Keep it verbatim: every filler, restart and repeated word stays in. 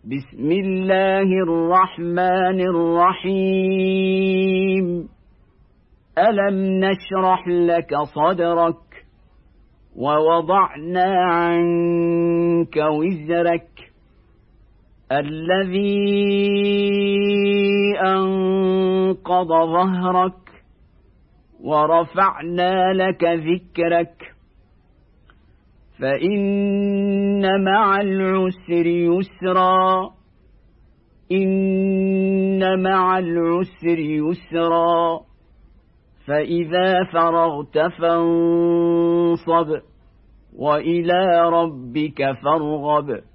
بسم الله الرحمن الرحيم ألم نشرح لك صدرك ووضعنا عنك وزرك الذي أنقض ظهرك ورفعنا لك ذكرك فإن مع العسر يسرا إن مع العسر يسرا فإذا فرغت فانصب وإلى ربك فارغب.